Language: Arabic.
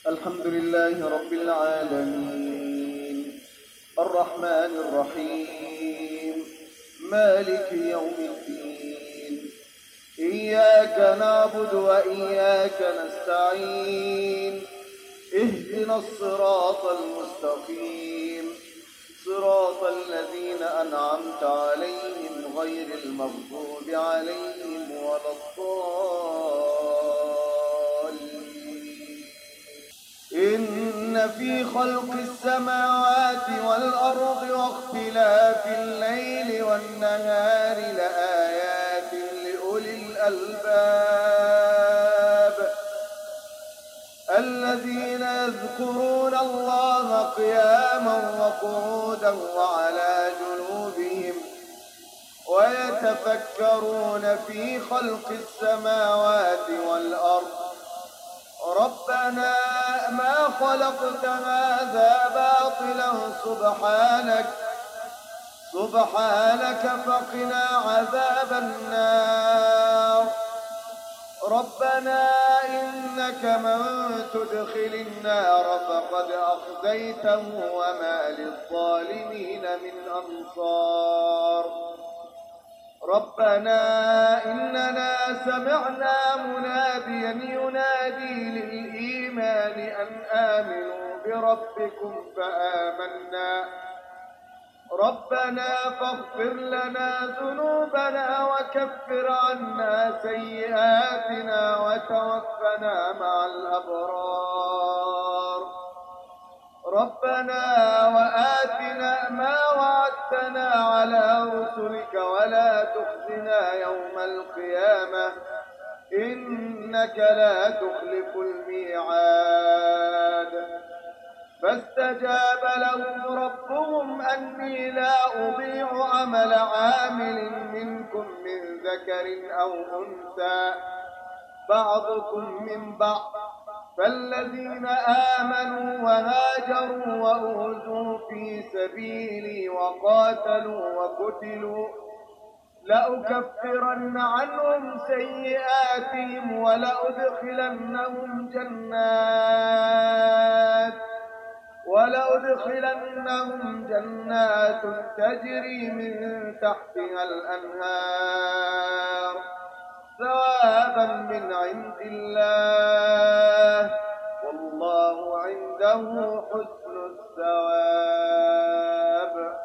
الحمد لله رب العالمين الرحمن الرحيم مالك يوم الدين إياك نعبد وإياك نستعين اهدنا الصراط المستقيم صراط الذين أنعمت عليهم غير المغضوب عليهم ولا الضالين. إن في خلق السماوات والأرض واختلاف الليل والنهار لآيات لأولي الألباب الذين يذكرون الله قياما وقعودا وعلى جنوبهم ويتفكرون في خلق السماوات والأرض ربنا ما خلقت هذا باطلا سبحانك فقنا عذاب النار. ربنا إنك من تدخل النار فقد أخزيته وما للظالمين من أنصار. ربنا إننا سمعنا مناديا ينادي للإيمان أن آمنوا بربكم فآمنا. ربنا فاغفر لنا ذنوبنا وكفر عنا سيئاتنا وتوفنا مع الأبرار. ربنا وآتنا ما وعدتنا على رسلك ولا تخزنا يوم القيامة إنك لا تخلف الميعاد. فاستجاب لهم ربهم أني لا أضيع عمل عامل منكم من ذكر أو أنثى بعضكم من بعض فالذين آمنوا وهاجروا وأوذوا في سبيلي وقاتلوا وقتلوا لأكفرن عنهم سيئاتهم ولأدخلنهم جنات تجري من تحتها الأنهار ثوابا من عند الله والله عنده حسن الثواب.